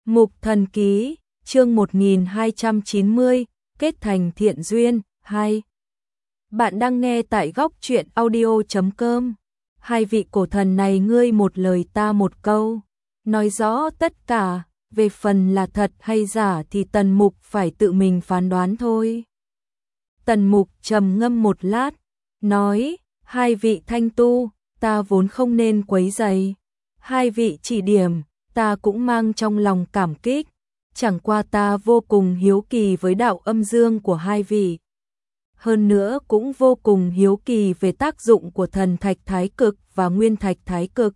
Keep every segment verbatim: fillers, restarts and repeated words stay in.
Mục Thần Ký, chương một nghìn hai trăm chín mươi, kết thành thiện duyên, hai. Bạn đang nghe tại góc truyện audio chấm com. Hai vị cổ thần này ngươi một lời ta một câu, nói rõ tất cả, về phần là thật hay giả thì Tần Mục phải tự mình phán đoán thôi. Tần Mục trầm ngâm một lát, nói, hai vị thanh tu, ta vốn không nên quấy rầy. Hai vị chỉ điểm, ta cũng mang trong lòng cảm kích, chẳng qua ta vô cùng hiếu kỳ với đạo âm dương của hai vị. Hơn nữa cũng vô cùng hiếu kỳ về tác dụng của thần thạch thái cực và nguyên thạch thái cực.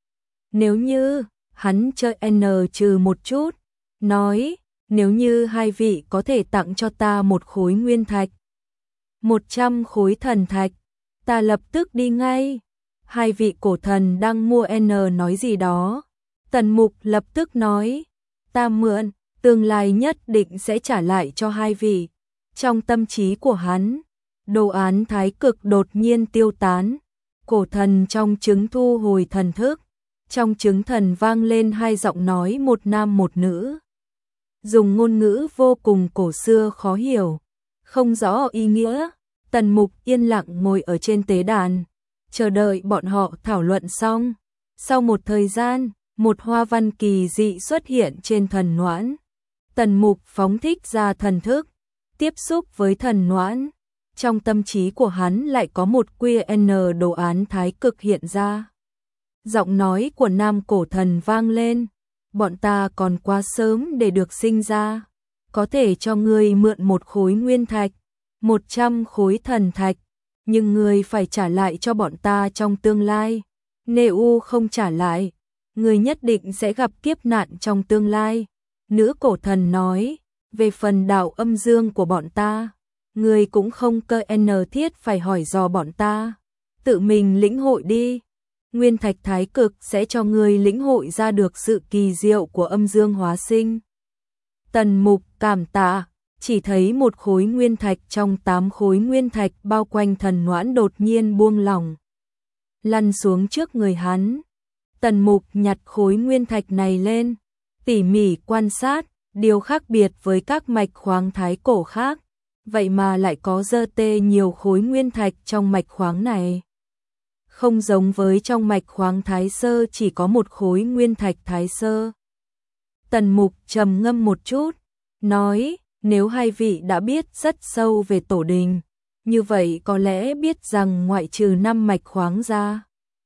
Nếu như, hắn chơi N trừ một chút, nói, nếu như hai vị có thể tặng cho ta một khối nguyên thạch, một trăm khối thần thạch, ta lập tức đi ngay. Hai vị cổ thần đang mua N nói gì đó. Tần Mục lập tức nói, ta mượn, tương lai nhất định sẽ trả lại cho hai vị. Trong tâm trí của hắn, đồ án thái cực đột nhiên tiêu tán. Cổ thần trong trứng thu hồi thần thức. Trong trứng thần vang lên hai giọng nói một nam một nữ. Dùng ngôn ngữ vô cùng cổ xưa khó hiểu, không rõ ý nghĩa. Tần Mục yên lặng ngồi ở trên tế đàn, chờ đợi bọn họ thảo luận xong. Sau một thời gian, một hoa văn kỳ dị xuất hiện trên thần noãn. Tần Mục phóng thích ra thần thức, tiếp xúc với thần noãn. Trong tâm trí của hắn lại có một quy N đồ án thái cực hiện ra. Giọng nói của nam cổ thần vang lên, bọn ta còn quá sớm để được sinh ra. Có thể cho ngươi mượn một khối nguyên thạch, một trăm khối thần thạch, nhưng ngươi phải trả lại cho bọn ta trong tương lai. Nếu không trả lại, ngươi nhất định sẽ gặp kiếp nạn trong tương lai. Nữ cổ thần nói, về phần đạo âm dương của bọn ta, ngươi cũng không cơ n thiết phải hỏi dò bọn ta, tự mình lĩnh hội đi. Nguyên thạch thái cực sẽ cho ngươi lĩnh hội ra được sự kỳ diệu của âm dương hóa sinh. Tần Mục cảm tạ, chỉ thấy một khối nguyên thạch trong tám khối nguyên thạch bao quanh thần noãn đột nhiên buông lỏng, lăn xuống trước người hắn. Tần Mục nhặt khối nguyên thạch này lên, tỉ mỉ quan sát, điều khác biệt với các mạch khoáng thái cổ khác, vậy mà lại có dơ tê nhiều khối nguyên thạch trong mạch khoáng này. Không giống với trong mạch khoáng thái sơ chỉ có một khối nguyên thạch thái sơ. Tần Mục trầm ngâm một chút, nói, nếu hai vị đã biết rất sâu về tổ đình, như vậy có lẽ biết rằng ngoại trừ năm mạch khoáng ra,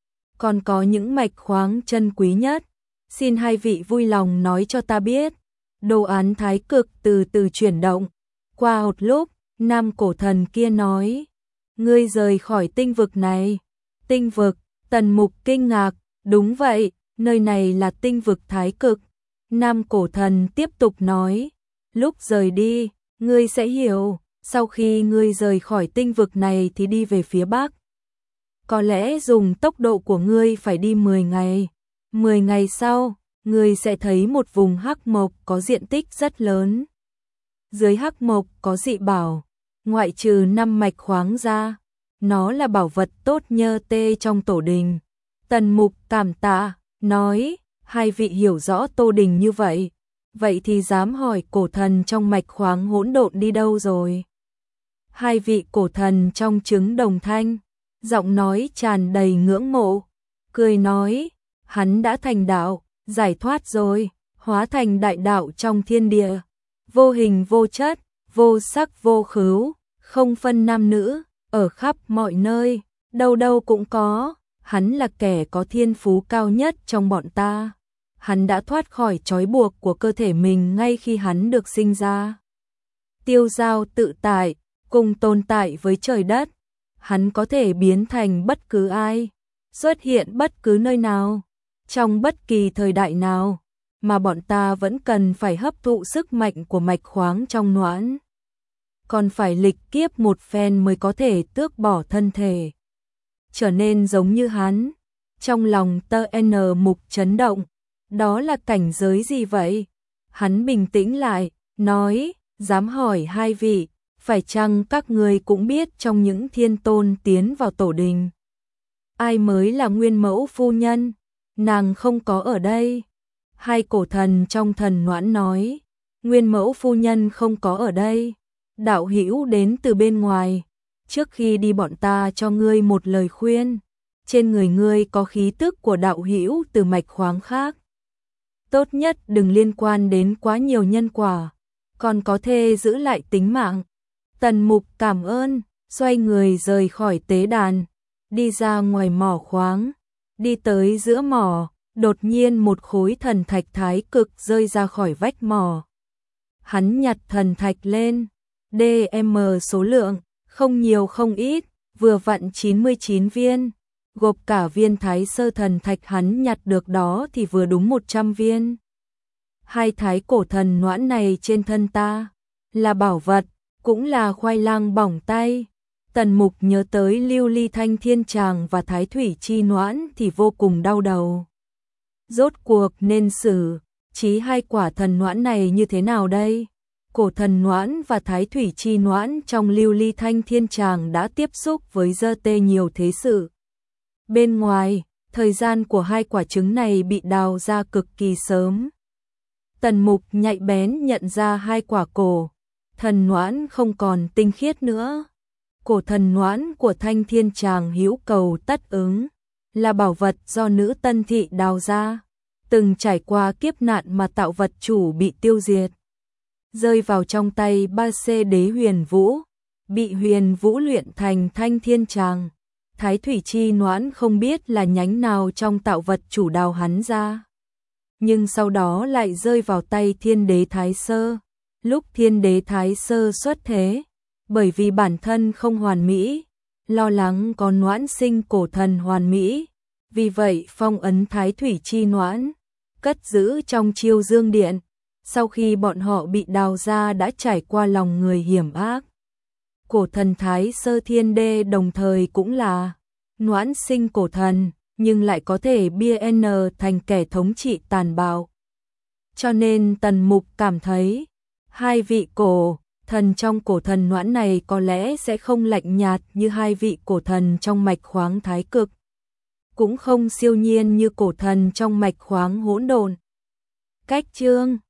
còn có những mạch khoáng chân quý nhất. Xin hai vị vui lòng nói cho ta biết. Đồ án thái cực từ từ chuyển động. Qua một lúc, nam cổ thần kia nói, ngươi rời khỏi tinh vực này. Tinh vực? Tần Mục kinh ngạc, đúng vậy, nơi này là tinh vực thái cực. Nam cổ thần tiếp tục nói, lúc rời đi, ngươi sẽ hiểu, sau khi ngươi rời khỏi tinh vực này thì đi về phía bắc. Có lẽ dùng tốc độ của ngươi phải đi mười ngày. mười ngày sau, ngươi sẽ thấy một vùng hắc mộc có diện tích rất lớn. Dưới hắc mộc có dị bảo, ngoại trừ năm mạch khoáng ra, nó là bảo vật tốt nhơ tê trong tổ đình. Tần Mục cảm tạ, nói, hai vị hiểu rõ tổ đình như vậy, vậy thì dám hỏi cổ thần trong mạch khoáng hỗn độn đi đâu rồi? Hai vị cổ thần trong trứng đồng thanh, giọng nói tràn đầy ngưỡng mộ, cười nói, hắn đã thành đạo, giải thoát rồi, hóa thành đại đạo trong thiên địa, vô hình vô chất, vô sắc vô khứu, không phân nam nữ, ở khắp mọi nơi, đâu đâu cũng có. Hắn là kẻ có thiên phú cao nhất trong bọn ta. Hắn đã thoát khỏi trói buộc của cơ thể mình ngay khi hắn được sinh ra. Tiêu dao tự tại, cùng tồn tại với trời đất. Hắn có thể biến thành bất cứ ai, xuất hiện bất cứ nơi nào, trong bất kỳ thời đại nào, mà bọn ta vẫn cần phải hấp thụ sức mạnh của mạch khoáng trong noãn. Còn phải lịch kiếp một phen mới có thể tước bỏ thân thể, trở nên giống như hắn. Trong lòng tơ N Mục chấn động, đó là cảnh giới gì vậy? Hắn bình tĩnh lại, nói, dám hỏi hai vị, phải chăng các người cũng biết trong những thiên tôn tiến vào tổ đình, ai mới là nguyên mẫu phu nhân? Nàng không có ở đây. Hai cổ thần trong thần noãn nói, nguyên mẫu phu nhân không có ở đây, đạo hữu đến từ bên ngoài, trước khi đi bọn ta cho ngươi một lời khuyên, trên người ngươi có khí tức của đạo hữu từ mạch khoáng khác. Tốt nhất đừng liên quan đến quá nhiều nhân quả, còn có thể giữ lại tính mạng. Tần Mục cảm ơn, xoay người rời khỏi tế đàn, đi ra ngoài mỏ khoáng, đi tới giữa mỏ, đột nhiên một khối thần thạch thái cực rơi ra khỏi vách mỏ. Hắn nhặt thần thạch lên, đê em số lượng, không nhiều không ít, vừa vặn chín mươi chín viên, gộp cả viên thái sơ thần thạch hắn nhặt được đó thì vừa đúng một trăm viên. Hai thái cổ thần noãn này trên thân ta, là bảo vật, cũng là khoai lang bỏng tay. Tần Mục nhớ tới Lưu Ly Thanh Thiên Tràng và Thái Thủy Chi Noãn thì vô cùng đau đầu. Rốt cuộc nên xử trí hai quả thần noãn này như thế nào đây? Cổ thần noãn và Thái Thủy Chi Noãn trong Lưu Ly Thanh Thiên Tràng đã tiếp xúc với dơ tê nhiều thế sự. Bên ngoài, thời gian của hai quả trứng này bị đào ra cực kỳ sớm. Tần Mục nhạy bén nhận ra hai quả cổ thần noãn không còn tinh khiết nữa. Cổ thần noãn của Thanh Thiên Tràng hữu cầu tất ứng, là bảo vật do nữ Tân Thị đào ra, từng trải qua kiếp nạn mà tạo vật chủ bị tiêu diệt. Rơi vào trong tay ba C đế Huyền Vũ, bị Huyền Vũ luyện thành Thanh Thiên Tràng. Thái Thủy Chi Noãn không biết là nhánh nào trong tạo vật chủ đào hắn ra, nhưng sau đó lại rơi vào tay Thiên Đế Thái Sơ. Lúc Thiên Đế Thái Sơ xuất thế, bởi vì bản thân không hoàn mỹ, lo lắng có noãn sinh cổ thần hoàn mỹ, vì vậy phong ấn Thái Thủy Chi Noãn, cất giữ trong Chiêu Dương Điện. Sau khi bọn họ bị đào ra đã trải qua lòng người hiểm ác. Cổ thần Thái Sơ Thiên Đế đồng thời cũng là noãn sinh cổ thần, nhưng lại có thể bia n thành kẻ thống trị tàn bạo. Cho nên Tần Mục cảm thấy, hai vị cổ thần trong cổ thần noãn này có lẽ sẽ không lạnh nhạt như hai vị cổ thần trong mạch khoáng thái cực, cũng không siêu nhiên như cổ thần trong mạch khoáng hỗn độn. Cách chương